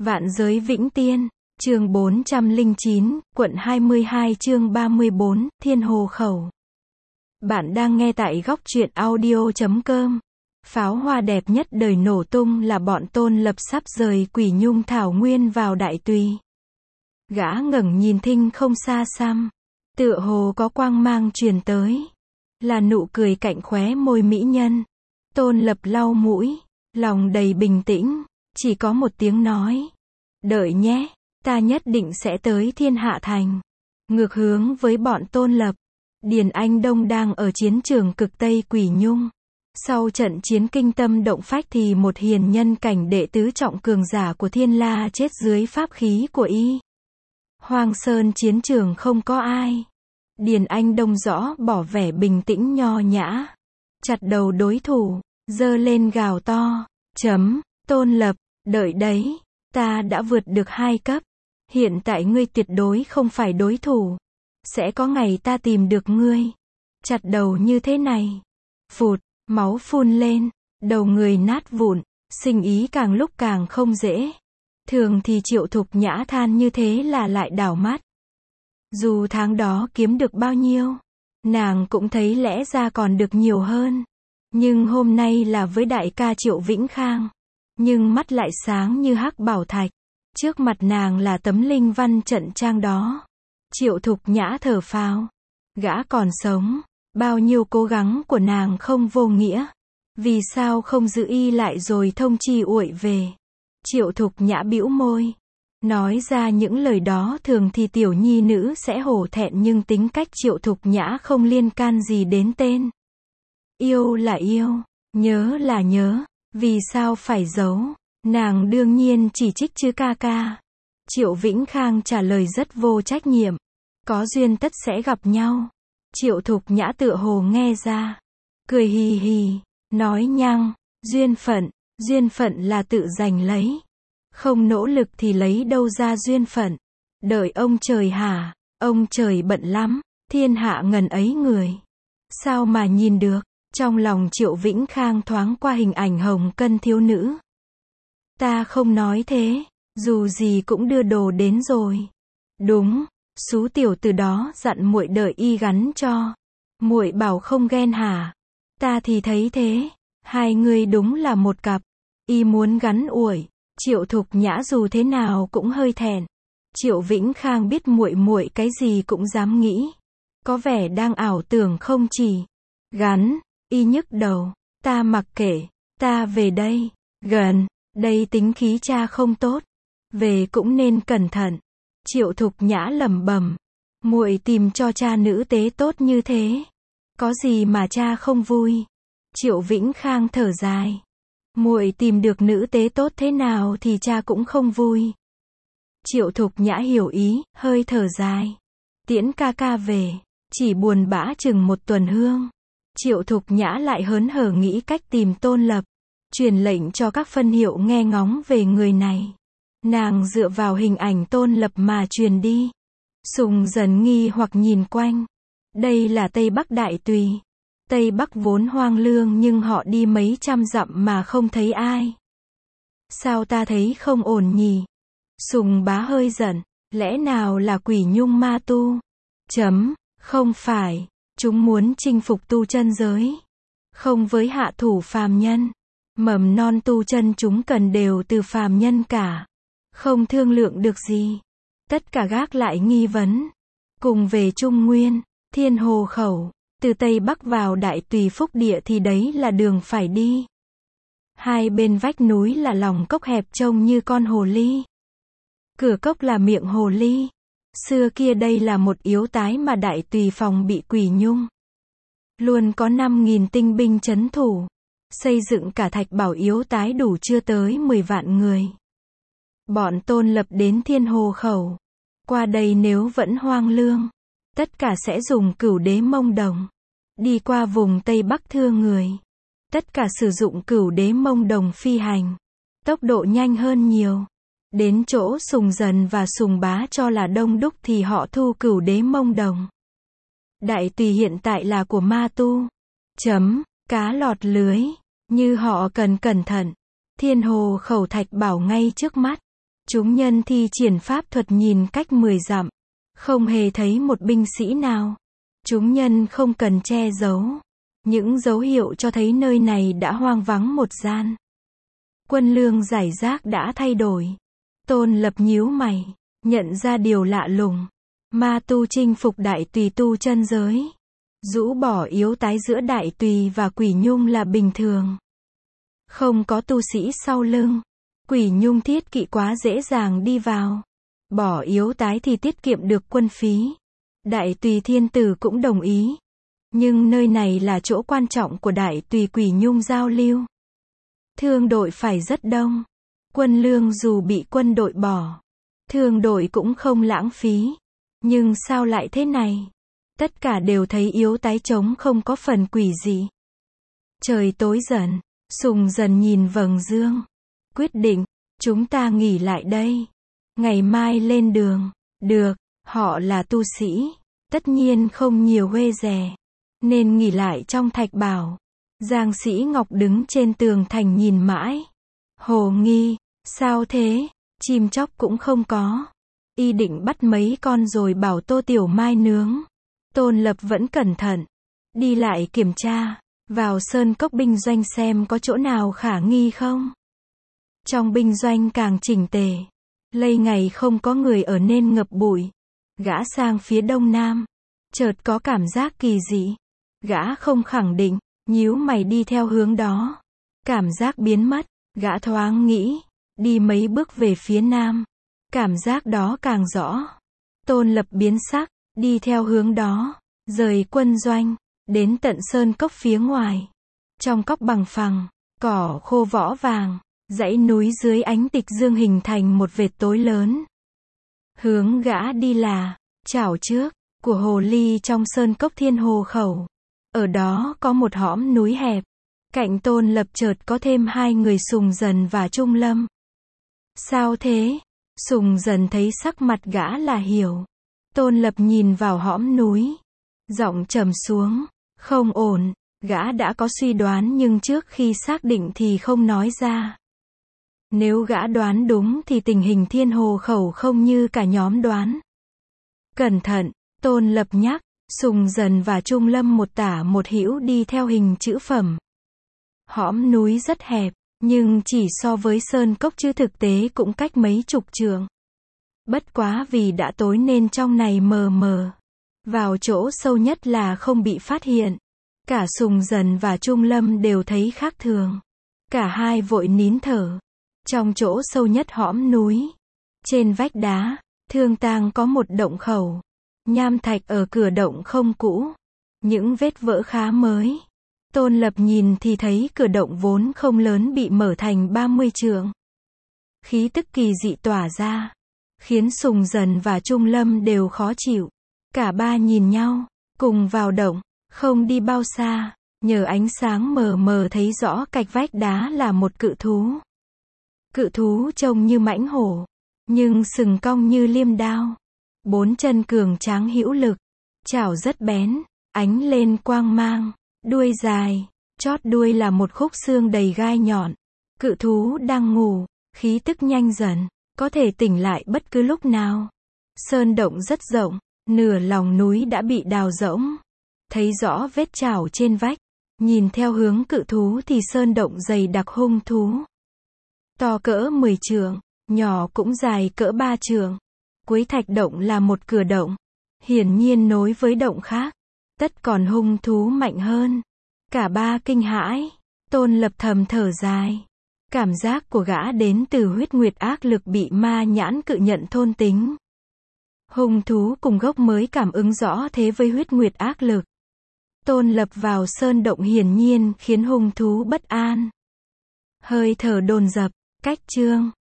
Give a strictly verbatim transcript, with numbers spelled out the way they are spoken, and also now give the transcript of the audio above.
Vạn giới vĩnh tiên, chương bốn trăm lẻ chín, quận hai mươi hai chương ba mươi bốn, Thiên Hồ Khẩu. Bạn đang nghe tại góc truyện audio chấm com. Pháo hoa đẹp nhất đời nổ tung là bọn Tôn Lập sắp rời Quỷ Nhung Thảo Nguyên vào Đại Tùy. Gã ngẩng nhìn thinh không xa xăm, tựa hồ có quang mang truyền tới, là nụ cười cạnh khóe môi mỹ nhân. Tôn Lập lau mũi, lòng đầy bình tĩnh, chỉ có một tiếng nói: đợi nhé, ta nhất định sẽ tới Thiên Hạ Thành. Ngược hướng với bọn Tôn Lập, Điền Anh Đông đang ở chiến trường cực Tây Quỷ Nhung. Sau trận chiến kinh tâm động phách thì một hiền nhân cảnh đệ tứ trọng cường giả của Thiên La chết dưới pháp khí của y. Hoang Sơn chiến trường không có ai. Điền Anh Đông rõ bỏ vẻ bình tĩnh nho nhã, chặt đầu đối thủ, giơ lên gào to: chấm, Tôn Lập, đợi đấy, ta đã vượt được hai cấp. Hiện tại ngươi tuyệt đối không phải đối thủ. Sẽ có ngày ta tìm được ngươi, chặt đầu như thế này. Phụt, máu phun lên, đầu người nát vụn, sinh ý càng lúc càng không dễ. Thường thì Triệu Thục Nhã than như thế là lại đảo mắt. Dù tháng đó kiếm được bao nhiêu, nàng cũng thấy lẽ ra còn được nhiều hơn. Nhưng hôm nay là với đại ca Triệu Vĩnh Khang. Nhưng mắt lại sáng như hắc bảo thạch. Trước mặt nàng là tấm linh văn trận trang đó. Triệu Thục Nhã thở phào. Gã còn sống, bao nhiêu cố gắng của nàng không vô nghĩa. Vì sao không giữ y lại rồi thông chi uội về? Triệu Thục Nhã bĩu môi. Nói ra những lời đó thường thì tiểu nhi nữ sẽ hổ thẹn, nhưng tính cách Triệu Thục Nhã không liên can gì đến tên. Yêu là yêu, nhớ là nhớ, vì sao phải giấu? Nàng đương nhiên chỉ trích chứ ca ca. Triệu Vĩnh Khang trả lời rất vô trách nhiệm. Có duyên tất sẽ gặp nhau. Triệu Thục Nhã tựa hồ nghe ra, cười hì hì, nói nhăng, duyên phận, duyên phận là tự giành lấy. Không nỗ lực thì lấy đâu ra duyên phận. Đợi ông trời hả? Ông trời bận lắm, thiên hạ ngần ấy người. Sao mà nhìn được? Trong lòng Triệu Vĩnh Khang thoáng qua hình ảnh hồng cân thiếu nữ. Ta không nói thế, dù gì cũng đưa đồ đến rồi. Đúng, xú tiểu từ đó dặn muội đợi y gắn cho. Muội bảo không ghen hả? Ta thì thấy thế, hai người đúng là một cặp. Y muốn gắn uội. Triệu Thục Nhã dù thế nào cũng hơi thẹn. Triệu Vĩnh Khang biết muội muội cái gì cũng dám nghĩ, có vẻ đang ảo tưởng không chỉ. Gắn, y nhức đầu. Ta mặc kệ, ta về đây. Gần, đây tính khí cha không tốt, về cũng nên cẩn thận. Triệu Thục Nhã lẩm bẩm, muội tìm cho cha nữ tế tốt như thế, có gì mà cha không vui? Triệu Vĩnh Khang thở dài, muội tìm được nữ tế tốt thế nào thì cha cũng không vui. Triệu Thục Nhã hiểu ý, hơi thở dài, tiễn ca ca về, chỉ buồn bã chừng một tuần hương. Triệu Thục Nhã lại hớn hở nghĩ cách tìm Tôn Lập, truyền lệnh cho các phân hiệu nghe ngóng về người này. Nàng dựa vào hình ảnh Tôn Lập mà truyền đi. Sùng dần nghi hoặc nhìn quanh. Đây là Tây Bắc Đại Tùy. Tây Bắc vốn hoang lương nhưng họ đi mấy trăm dặm mà không thấy ai. Sao ta thấy không ổn nhỉ? Sùng bá hơi giận. Lẽ nào là Quỷ Nhung ma tu? Chấm, không phải. Chúng muốn chinh phục tu chân giới. Không với hạ thủ phàm nhân. Mầm non tu chân chúng cần đều từ phàm nhân cả. Không thương lượng được gì. Tất cả gác lại nghi vấn. Cùng về Trung Nguyên, Thiên Hồ Khẩu. Từ Tây Bắc vào Đại Tùy Phúc Địa thì đấy là đường phải đi. Hai bên vách núi là lòng cốc hẹp trông như con hồ ly. Cửa cốc là miệng hồ ly. Xưa kia đây là một yếu tái mà Đại Tùy phòng bị Quỷ Nhung. Luôn có năm nghìn tinh binh trấn thủ. Xây dựng cả thạch bảo yếu tái đủ chưa tới mười vạn người. Bọn Tôn Lập đến Thiên Hồ Khẩu. Qua đây nếu vẫn hoang lương, tất cả sẽ dùng cửu đế Mông Đồng. Đi qua vùng Tây Bắc thưa người. Tất cả sử dụng cửu đế Mông Đồng phi hành. Tốc độ nhanh hơn nhiều. Đến chỗ Sùng Dần và Sùng Bá cho là đông đúc thì họ thu cửu đế Mông Đồng. Đại Tùy hiện tại là của ma tu. Chấm, cá lọt lưới. Như họ cần cẩn thận. Thiên Hồ Khẩu thạch bảo ngay trước mắt. Chúng nhân thi triển pháp thuật nhìn cách mười dặm. Không hề thấy một binh sĩ nào. Chúng nhân không cần che giấu. Những dấu hiệu cho thấy nơi này đã hoang vắng một gian. Quân lương giải rác đã thay đổi. Tôn Lập nhíu mày, nhận ra điều lạ lùng. Ma tu chinh phục đại tùy tu chân giới. Rũ bỏ yếu tái giữa đại tùy và quỷ nhung là bình thường. Không có tu sĩ sau lưng. Quỷ nhung thiết kỵ quá dễ dàng đi vào. Bỏ yếu tái thì tiết kiệm được quân phí. Đại tùy thiên tử cũng đồng ý. Nhưng nơi này là chỗ quan trọng của đại tùy quỷ nhung giao lưu. Thương đội phải rất đông. Quân lương dù bị quân đội bỏ, thương đội cũng không lãng phí. Nhưng sao lại thế này? Tất cả đều thấy yếu tái trống không có phần quỷ dị. Trời tối dần, Sùng Dần nhìn vầng dương. Quyết định, chúng ta nghỉ lại đây. Ngày mai lên đường. Được, họ là tu sĩ. Tất nhiên không nhiều huê rè. Nên nghỉ lại trong thạch bảo. Giang Sĩ Ngọc đứng trên tường thành nhìn mãi. Hồ nghi, sao thế? Chim chóc cũng không có. Y định bắt mấy con rồi bảo Tô Tiểu Mai nướng. Tôn Lập vẫn cẩn thận. Đi lại kiểm tra. Vào sơn cốc binh doanh xem có chỗ nào khả nghi không. Trong binh doanh càng chỉnh tề. Lây ngày không có người ở nên ngập bụi. Gã sang phía đông nam. Chợt có cảm giác kỳ dị. Gã không khẳng định. Nhíu mày đi theo hướng đó. Cảm giác biến mất. Gã thoáng nghĩ. Đi mấy bước về phía nam. Cảm giác đó càng rõ. Tôn Lập biến sắc. Đi theo hướng đó. Rời quân doanh. Đến tận sơn cốc phía ngoài. Trong cốc bằng phẳng. Cỏ khô võ vàng. Dãy núi dưới ánh tịch dương hình thành một vệt tối lớn. Hướng gã đi là chảo trước của hồ ly trong sơn cốc Thiên Hồ Khẩu. Ở đó có một hõm núi hẹp. Cạnh Tôn Lập chợt có thêm hai người Sùng Dần và Trung Lâm. Sao thế? Sùng Dần thấy sắc mặt gã là hiểu. Tôn Lập nhìn vào hõm núi. Giọng trầm xuống. Không ổn. Gã đã có suy đoán nhưng trước khi xác định thì không nói ra. Nếu gã đoán đúng thì tình hình Thiên Hồ Khẩu không như cả nhóm đoán. Cẩn thận, Tôn Lập nhắc. Sùng Dần và Trung Lâm một tả một hữu đi theo hình chữ phẩm. Hõm núi rất hẹp, nhưng chỉ so với sơn cốc chứ thực tế cũng cách mấy chục trượng. Bất quá vì đã tối nên trong này mờ mờ. Vào chỗ sâu nhất là không bị phát hiện. Cả Sùng Dần và Trung Lâm đều thấy khác thường. Cả hai vội nín thở. Trong chỗ sâu nhất hõm núi, trên vách đá, Thương Tang có một động khẩu. Nham thạch ở cửa động không cũ. Những vết vỡ khá mới. Tôn Lập nhìn thì thấy cửa động vốn không lớn bị mở thành ba mươi trượng. Khí tức kỳ dị tỏa ra. Khiến Sùng Dần và Trung Lâm đều khó chịu. Cả ba nhìn nhau, cùng vào động, không đi bao xa. Nhờ ánh sáng mờ mờ thấy rõ cạnh vách đá là một cự thú. Cự thú trông như mãnh hổ. Nhưng sừng cong như liêm đao. Bốn chân cường tráng hữu lực. Chảo rất bén, ánh lên quang mang. Đuôi dài, chót đuôi là một khúc xương đầy gai nhọn. Cự thú đang ngủ, khí tức nhanh dần, có thể tỉnh lại bất cứ lúc nào. Sơn động rất rộng, nửa lòng núi đã bị đào rỗng. Thấy rõ vết chảo trên vách. Nhìn theo hướng cự thú thì sơn động dày đặc hung thú. To cỡ mười trượng, nhỏ cũng dài cỡ ba trượng. Cuối thạch động là một cửa động. Hiển nhiên nối với động khác. Tất còn hung thú mạnh hơn. Cả ba kinh hãi. Tôn Lập thầm thở dài. Cảm giác của gã đến từ huyết nguyệt ác lực bị ma nhãn cự nhận thôn tính. Hung thú cùng gốc mới cảm ứng rõ thế với huyết nguyệt ác lực. Tôn Lập vào sơn động hiển nhiên khiến hung thú bất an. Hơi thở dồn dập, cách chương.